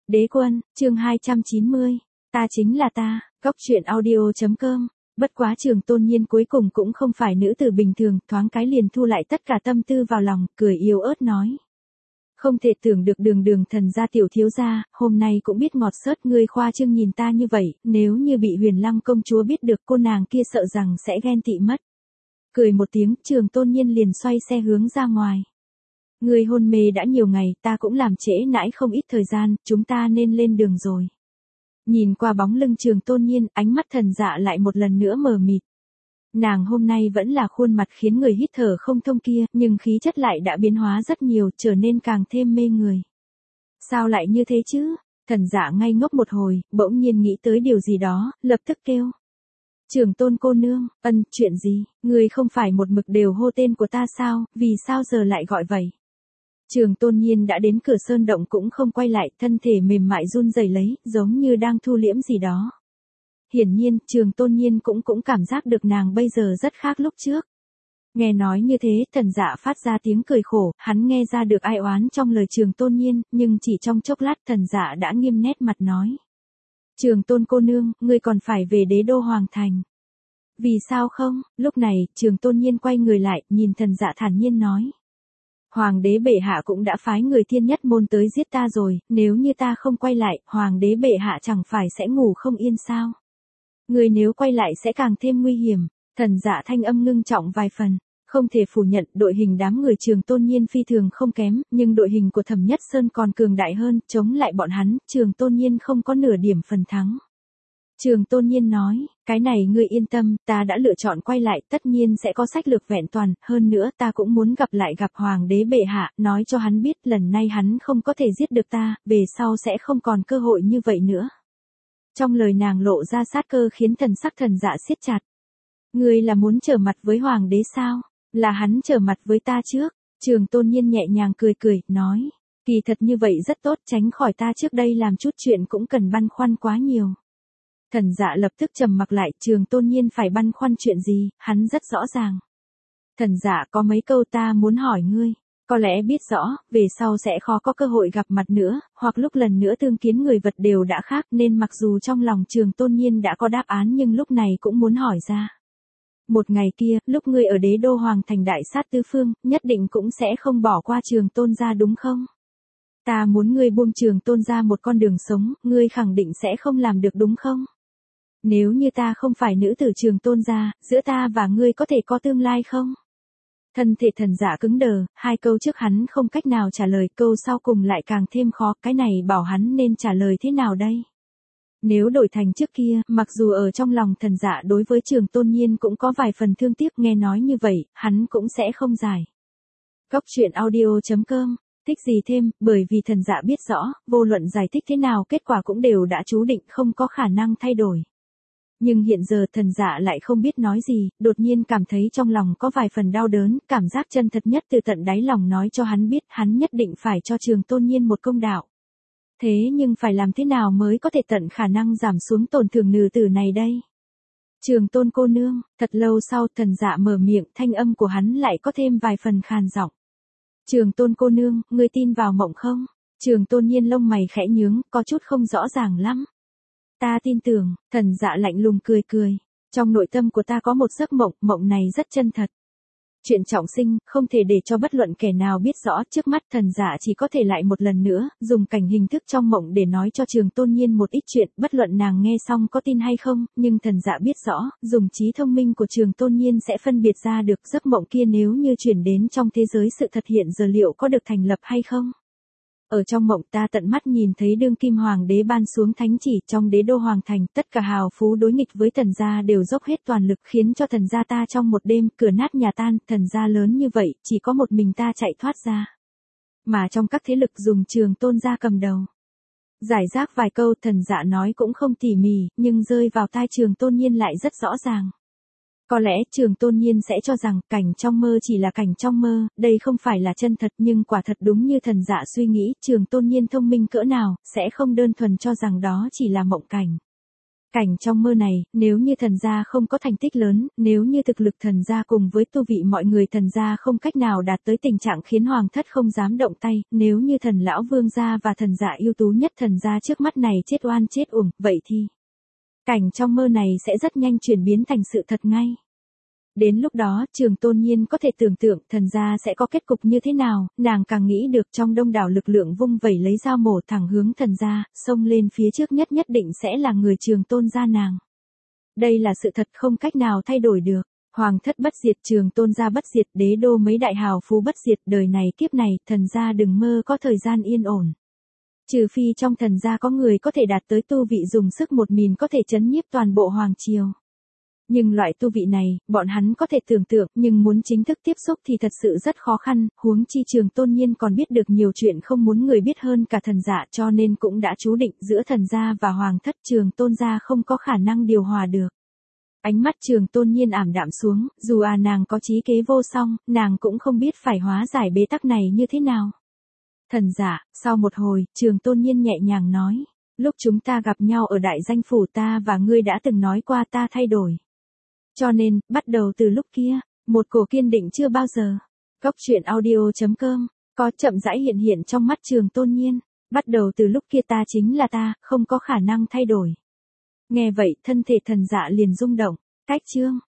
Đế quân, chương 290. Ta chính là ta, Cốc truyện audio.com. Bất quá Trường Tôn Nhiên cuối cùng cũng không phải nữ tử bình thường, thoáng cái liền thu lại tất cả tâm tư vào lòng, cười yếu ớt nói. Không thể tưởng được Đường thần gia tiểu thiếu gia, hôm nay cũng biết ngọt xớt, ngươi khoa trương nhìn ta như vậy, nếu như bị Huyền Lăng công chúa biết được, cô nàng kia sợ rằng sẽ ghen tị mất. Cười một tiếng, Trường Tôn Nhiên liền xoay xe hướng ra ngoài. Ngươi hôn mê đã nhiều ngày, ta cũng làm trễ nãi không ít thời gian, chúng ta nên lên đường rồi. Nhìn qua bóng lưng Trường Tôn Nhiên, ánh mắt Thần Dạ lại một lần nữa mờ mịt. Nàng hôm nay vẫn là khuôn mặt khiến người hít thở không thông kia, nhưng khí chất lại đã biến hóa rất nhiều, trở nên càng thêm mê người. Sao lại như thế chứ? Thần Dạ ngây ngốc một hồi, bỗng nhiên nghĩ tới điều gì đó, lập tức kêu. Trường Tôn cô nương, chuyện gì? Ngươi không phải một mực đều hô tên của ta sao, vì sao giờ lại gọi vậy? Trường Tôn Nhiên đã đến cửa sơn động cũng không quay lại, thân thể mềm mại run rẩy lấy, giống như đang thu liễm gì đó. Hiển nhiên, Trường Tôn Nhiên cũng cảm giác được nàng bây giờ rất khác lúc trước. Nghe nói như thế, Thần Dạ phát ra tiếng cười khổ, hắn nghe ra được ai oán trong lời Trường Tôn Nhiên, nhưng chỉ trong chốc lát Thần Dạ đã nghiêm nét mặt nói. Trường Tôn cô nương, ngươi còn phải về đế đô hoàng thành. Vì sao không? Lúc này, Trường Tôn Nhiên quay người lại, nhìn Thần Dạ thản nhiên nói. Hoàng đế bệ hạ cũng đã phái người thiên nhất môn tới giết ta rồi, nếu như ta không quay lại, hoàng đế bệ hạ chẳng phải sẽ ngủ không yên sao? Người nếu quay lại sẽ càng thêm nguy hiểm. Thần Dạ thanh âm ngưng trọng vài phần. Không thể phủ nhận, đội hình đám người Trường Tôn Nhiên phi thường không kém, nhưng đội hình của Thẩm Nhất Sơn còn cường đại hơn, chống lại bọn hắn, Trường Tôn Nhiên không có nửa điểm phần thắng. Trường Tôn Nhiên nói, cái này ngươi yên tâm, ta đã lựa chọn quay lại, tất nhiên sẽ có sách lược vẹn toàn, hơn nữa ta cũng muốn gặp hoàng đế bệ hạ, nói cho hắn biết lần này hắn không có thể giết được ta, về sau sẽ không còn cơ hội như vậy nữa. Trong lời nàng lộ ra sát cơ khiến thần sắc Thần Dạ siết chặt. Ngươi là muốn trở mặt với hoàng đế sao? Là hắn trở mặt với ta trước. Trường Tôn Nhiên nhẹ nhàng cười, nói, kỳ thật như vậy rất tốt, tránh khỏi ta trước đây làm chút chuyện cũng cần băn khoăn quá nhiều. Thần Dạ lập tức trầm mặc lại, Trường Tôn Nhiên phải băn khoăn chuyện gì, hắn rất rõ ràng. Thần Dạ có mấy câu ta muốn hỏi ngươi, có lẽ biết rõ, về sau sẽ khó có cơ hội gặp mặt nữa, hoặc lúc lần nữa tương kiến người vật đều đã khác nên mặc dù trong lòng Trường Tôn Nhiên đã có đáp án nhưng lúc này cũng muốn hỏi ra. Một ngày kia, lúc ngươi ở đế đô hoàng thành đại sát tứ phương, nhất định cũng sẽ không bỏ qua Trường Tôn gia đúng không? Ta muốn ngươi buông Trường Tôn gia một con đường sống, ngươi khẳng định sẽ không làm được đúng không? Nếu như ta không phải nữ tử Trường Tôn gia, giữa ta và ngươi có thể có tương lai không? Thân thể Thần Dạ cứng đờ, hai câu trước hắn không cách nào trả lời, câu sau cùng lại càng thêm khó, cái này bảo hắn nên trả lời thế nào đây? Nếu đổi thành trước kia, mặc dù ở trong lòng Thần Dạ đối với Trường Tôn Nhiên cũng có vài phần thương tiếc, nghe nói như vậy, hắn cũng sẽ không giải. Cốc truyện audio.com. Thích gì thêm, bởi vì Thần Dạ biết rõ, vô luận giải thích thế nào kết quả cũng đều đã chú định không có khả năng thay đổi. Nhưng hiện giờ Thần Dạ lại không biết nói gì, đột nhiên cảm thấy trong lòng có vài phần đau đớn, cảm giác chân thật nhất từ tận đáy lòng nói cho hắn biết hắn nhất định phải cho Trường Tôn Nhiên một công đạo. Thế nhưng phải làm thế nào mới có thể tận khả năng giảm xuống tổn thương nữ tử này đây? Trường Tôn cô nương, thật lâu sau Thần Dạ mở miệng, thanh âm của hắn lại có thêm vài phần khàn giọng. Trường Tôn cô nương, ngươi tin vào mộng không? Trường Tôn Nhiên lông mày khẽ nhướng, có chút không rõ ràng lắm. Ta tin tưởng, Thần Dạ lạnh lùng cười. Trong nội tâm của ta có một giấc mộng, mộng này rất chân thật. Chuyện trọng sinh, không thể để cho bất luận kẻ nào biết rõ, trước mắt Thần Dạ chỉ có thể lại một lần nữa, dùng cảnh hình thức trong mộng để nói cho Trường Tôn Nhiên một ít chuyện, bất luận nàng nghe xong có tin hay không, nhưng Thần Dạ biết rõ, dùng trí thông minh của Trường Tôn Nhiên sẽ phân biệt ra được giấc mộng kia nếu như chuyển đến trong thế giới sự thật hiện giờ liệu có được thành lập hay không. Ở trong mộng ta tận mắt nhìn thấy đương kim hoàng đế ban xuống thánh chỉ trong đế đô hoàng thành, tất cả hào phú đối nghịch với Thần gia đều dốc hết toàn lực khiến cho Thần gia ta trong một đêm cửa nát nhà tan, Thần gia lớn như vậy, chỉ có một mình ta chạy thoát ra. Mà trong các thế lực dùng Trường Tôn gia cầm đầu. Giải rác vài câu Thần Dạ nói cũng không tỉ mỉ, nhưng rơi vào tai Trường Tôn Nhiên lại rất rõ ràng. Có lẽ Trường Tôn Nhiên sẽ cho rằng cảnh trong mơ chỉ là cảnh trong mơ, đây không phải là chân thật nhưng quả thật đúng như Thần Dạ suy nghĩ, Trường Tôn Nhiên thông minh cỡ nào, sẽ không đơn thuần cho rằng đó chỉ là mộng cảnh. Cảnh trong mơ này, nếu như thần gia không có thành tích lớn, nếu như thực lực thần gia cùng với tu vị mọi người thần gia không cách nào đạt tới tình trạng khiến hoàng thất không dám động tay, nếu như thần lão vương gia và thần dạ ưu tú nhất thần gia trước mắt này chết oan chết uổng, vậy thì cảnh trong mơ này sẽ rất nhanh chuyển biến thành sự thật ngay. Đến lúc đó, Trường Tôn Nhiên có thể tưởng tượng thần gia sẽ có kết cục như thế nào, nàng càng nghĩ được trong đông đảo lực lượng vung vẩy lấy dao mổ thẳng hướng thần gia, xông lên phía trước nhất nhất định sẽ là người Trường Tôn gia nàng. Đây là sự thật không cách nào thay đổi được. Hoàng thất bất diệt, Trường Tôn gia bất diệt, đế đô mấy đại hào phú bất diệt, đời này kiếp này, thần gia đừng mơ có thời gian yên ổn. Trừ phi trong thần gia có người có thể đạt tới tu vị dùng sức một mình có thể chấn nhiếp toàn bộ hoàng triều. Nhưng loại tu vị này, bọn hắn có thể tưởng tượng, nhưng muốn chính thức tiếp xúc thì thật sự rất khó khăn, huống chi Trường Tôn Nhiên còn biết được nhiều chuyện không muốn người biết hơn cả thần dạ, cho nên cũng đã chú định giữa thần gia và hoàng thất Trường Tôn gia không có khả năng điều hòa được. Ánh mắt Trường Tôn Nhiên ảm đạm xuống, dù nàng có trí kế vô song, nàng cũng không biết phải hóa giải bế tắc này như thế nào. Thần dạ, sau một hồi, Trường Tôn Nhiên nhẹ nhàng nói, lúc chúng ta gặp nhau ở đại danh phủ ta và ngươi đã từng nói qua ta thay đổi. Cho nên, bắt đầu từ lúc kia, một cổ kiên định chưa bao giờ. Góc truyện audio.com, có chậm rãi hiện hiện trong mắt Trường Tôn Nhiên. Bắt đầu từ lúc kia ta chính là ta, không có khả năng thay đổi. Nghe vậy thân thể thần dạ liền rung động. Cách chương.